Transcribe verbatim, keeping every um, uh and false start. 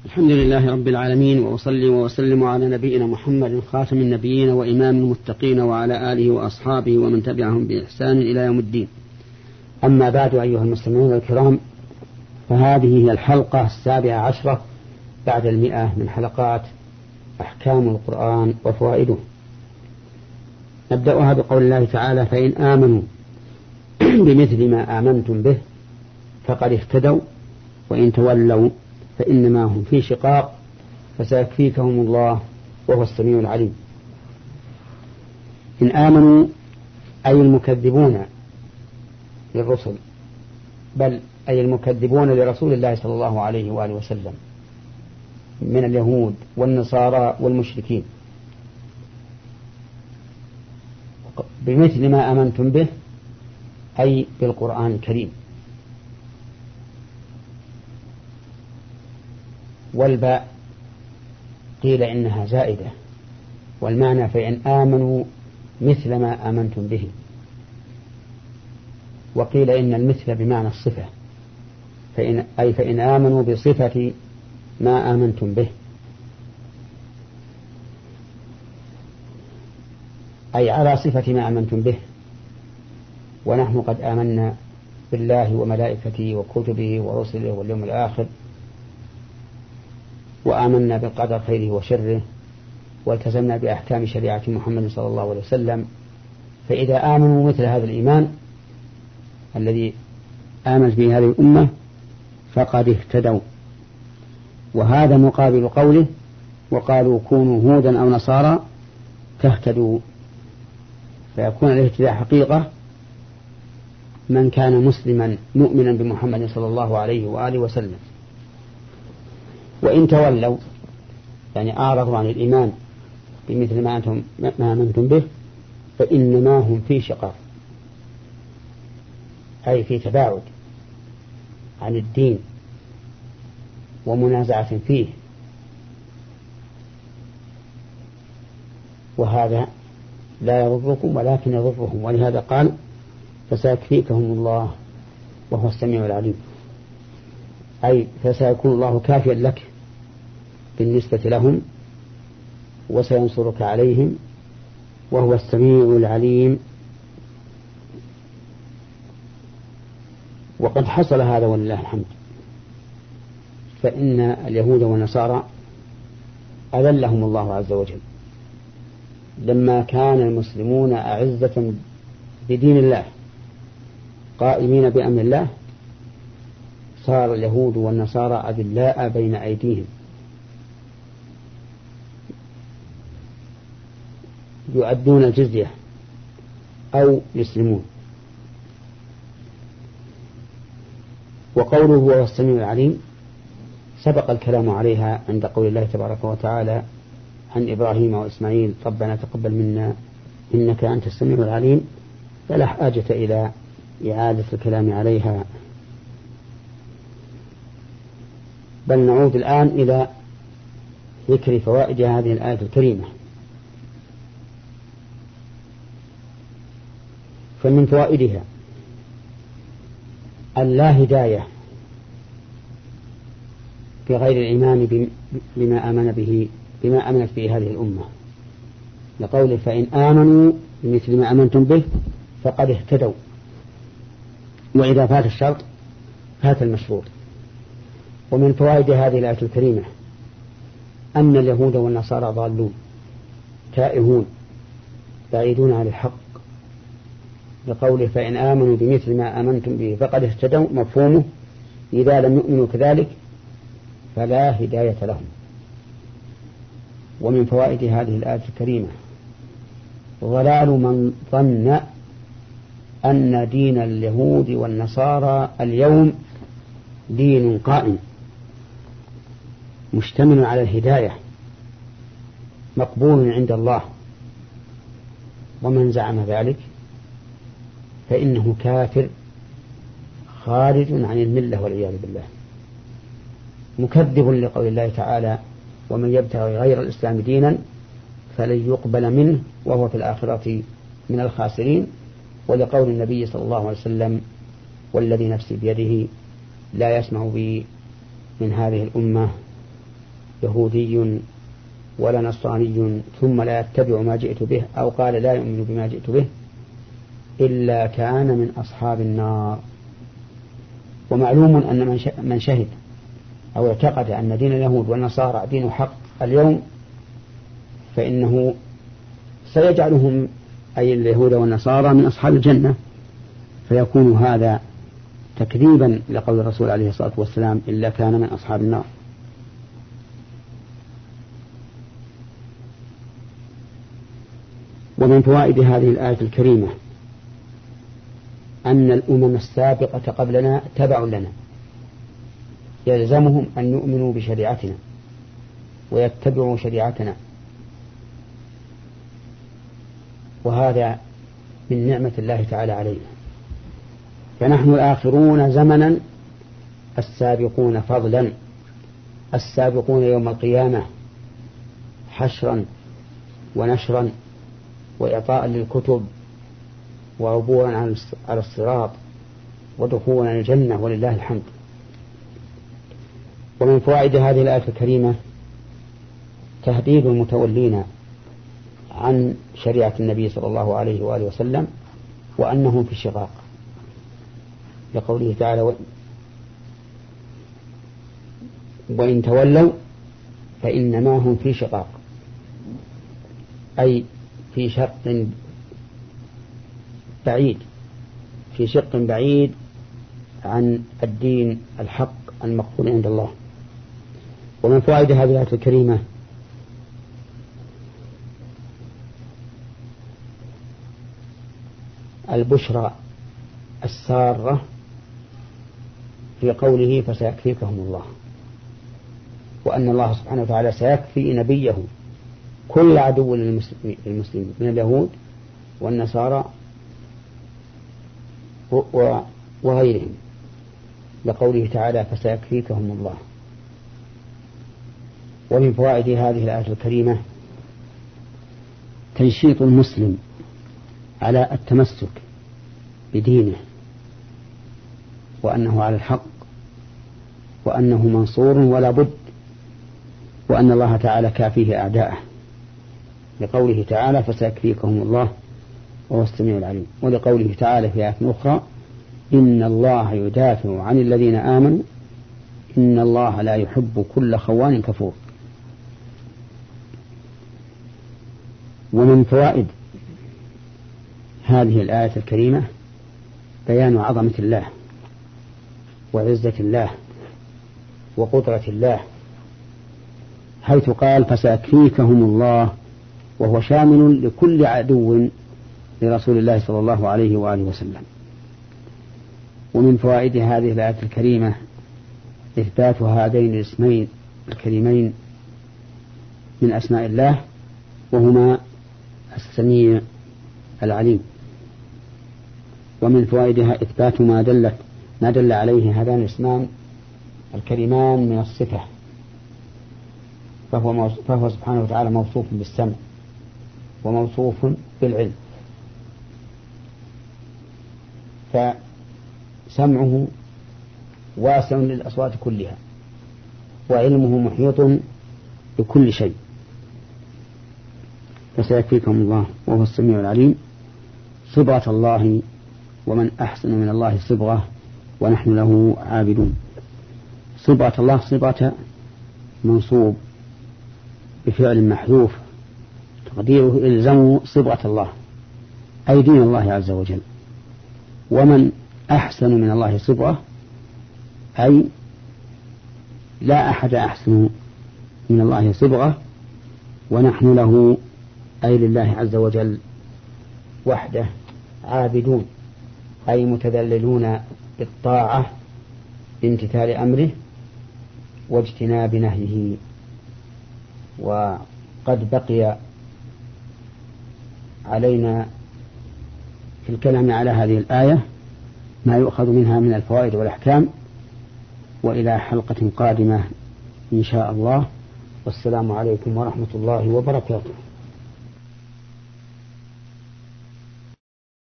الحمد لله رب العالمين، وأصلي وأسلم على نبينا محمد خاتم النبيين وإمام المتقين وعلى آله وأصحابه ومن تبعهم بإحسان إلى يوم الدين. أما بعد، أيها المستمعون الكرام، فهذه هي الحلقة السابعة عشرة بعد المئة من حلقات أحكام القرآن وفوائده. نبدأها بقول الله تعالى: فإن آمنوا بمثل ما آمنتم به فقد اهتدوا وإن تولوا فإنما هم في شقاق فسيكفيكهم الله وهو السميع العليم. إن آمنوا أي المكذبون للرسل، بل أي المكذبون لرسول الله صلى الله عليه وآله وسلم من اليهود والنصارى والمشركين، بمثل ما آمنتم به أي بالقرآن الكريم. والباء قيل إنها زائدة، والمعنى فإن آمنوا مثل ما آمنتم به، وقيل إن المثل بمعنى الصفة، فإن أي فإن آمنوا بصفة ما آمنتم به، أي على صفة ما آمنتم به. ونحن قد آمنا بالله وملائكته وكتبه ورسله واليوم الآخر، وآمنا بالقدر خيره وشره، والتزمنا بأحكام شريعة محمد صلى الله عليه وسلم. فإذا آمنوا مثل هذا الإيمان الذي آمنت به هذه الأمة فقد اهتدوا، وهذا مقابل قوله: وقالوا كونوا هودا أو نصارى تهتدوا. فيكون الاهتداء حقيقة من كان مسلما مؤمنا بمحمد صلى الله عليه وآله وسلم. وإن تولوا يعني أعرضوا عن الإيمان بمثل ما أنتم ما آمنتم به فإنما هم في شقاق، أي في تباعد عن الدين ومنازعة فيه، وهذا لا يضركم ولكن يضرهم. ولهذا قال: فسيكفيكهم الله وهو السميع العليم، أي فسيكون الله كافيا لك بالنسبة لهم وسينصرك عليهم وهو السميع العليم. وقد حصل هذا ولله الحمد، فإن اليهود والنصارى أذلهم الله عز وجل لما كان المسلمون أعزة بدين الله قائمين بأمر الله، صار اليهود والنصارى أذلاء بين أيديهم، يؤدون الجزية أو يسلمون. وقوله هو السميع العليم سبق الكلام عليها عند قول الله تبارك وتعالى عن إبراهيم وإسماعيل: ربنا تقبل منا إنك أنت السميع العليم، فلا حاجة إلى إعادة الكلام عليها، بل نعود الآن إلى ذكر فوائد هذه الآية الكريمة. فمن فوائدها اللا هداية بغير الإيمان بما آمن به بما آمنت به هذه الأمة، لقوله: فإن آمنوا بمثل ما آمنتم به فقد اهتدوا، وإذا فات الشرط فات المشروط. ومن فوائد هذه الآية الكريمة أن اليهود والنصارى ضالون تائهون بعيدون عن الحق، لقوله: فإن آمنوا بمثل ما آمنتم به فقد اهتدوا، مفهومه إذا لم يؤمنوا كذلك فلا هداية لهم. ومن فوائد هذه الآية الكريمة ضلال من ظن أن دين اليهود والنصارى اليوم دين قائم مشتمل على الهداية مقبول عند الله، ومن زعم ذلك فإنه كافر خارج عن الملة والعياذ بالله، مكذب لقول الله تعالى: ومن يبتغي غير الإسلام دينا فلن يقبل منه وهو في الآخرة من الخاسرين. ولقول النبي صلى الله عليه وسلم: والذي نفسي بيده لا يسمع بي من هذه الأمة يهودي ولا نصراني ثم لا يتبع ما جئت به أو قال لا يؤمن بما جئت به إلا كان من أصحاب النار. ومعلوم أن من شهد أو اعتقد أن دين اليهود والنصارى دين حق اليوم فإنه سيجعلهم أي اليهود والنصارى من أصحاب الجنة، فيكون هذا تكذيبا لقول الرسول عليه الصلاة والسلام إلا كان من أصحاب النار. ومن فوائد هذه الآية الكريمة أن الأمم السابقة قبلنا تبع لنا، يلزمهم أن يؤمنوا بشريعتنا ويتبعوا شريعتنا، وهذا من نعمة الله تعالى علينا. فنحن الآخرون زمنا، السابقون فضلا، السابقون يوم القيامة حشرا ونشرا وإعطاء للكتب وعبورا على الصراط ودخولا الجنة ولله الحمد. ومن فوائد هذه الآية الكريمة تهديد المتولين عن شريعة النبي صلى الله عليه وآله وسلم وأنهم في شقاق، لقوله تعالى وإن تولوا فإنما هم في شقاق، أي في شق بعيد في شق بعيد عن الدين الحق المقبول عند الله. ومن فوائد هذه الآية الكريمة البشرى السارة في قوله فسيكفيكهم الله، وأن الله سبحانه وتعالى سيكفي نبيه كل عدو للمسلمين من اليهود والنصارى وغيرهم، لقوله تعالى فسيكفيكهم الله. ومن فوائد هذه الآية الكريمة تنشيط المسلم على التمسك بدينه وأنه على الحق وأنه منصور ولا بد، وأن الله تعالى كافيه أعداءه، لقوله تعالى فسيكفيكهم الله وهو السميع العليم. ولقوله تعالى في آية أخرى إن الله يدافع عن الذين آمنوا إن الله لا يحب كل خوان كفور. ومن فوائد هذه الآية الكريمة بيان عظمة الله وعزة الله وقدرة الله، حيث قال فسيكفيكهم الله وهو شامل لكل عدو لرسول الله صلى الله عليه وآله وسلم. ومن فوائد هذه الآية الكريمة إثبات هذين الاسمين الكريمين من أسماء الله وهما السميع العليم. ومن فوائدها إثبات ما دلت ما دل عليه هذان الاسمان الكريمان من الصفة، فهو, فهو سبحانه وتعالى موصوف بالسمع وموصوف بالعلم، فسمعه واسع للأصوات كلها وعلمه محيط بكل شيء. فسيكفيكم الله وهو السميع العليم صبغة الله، ومن أحسن من الله صبغة ونحن له عابدون. صبغة الله صبغة منصوب بفعل محذوف تقديره إلزموا صبغة الله أي دين الله عز وجل. ومن أحسن من الله صبغة أي لا أحد أحسن من الله صبغة ونحن له أي لله عز وجل وحده عابدون، أي متذللون بالطاعة بامتثال أمره واجتناب نهيه. وقد بقي علينا في الكلام على هذه الآية ما يؤخذ منها من الفوائد والأحكام، وإلى حلقة قادمة إن شاء الله، والسلام عليكم ورحمة الله وبركاته.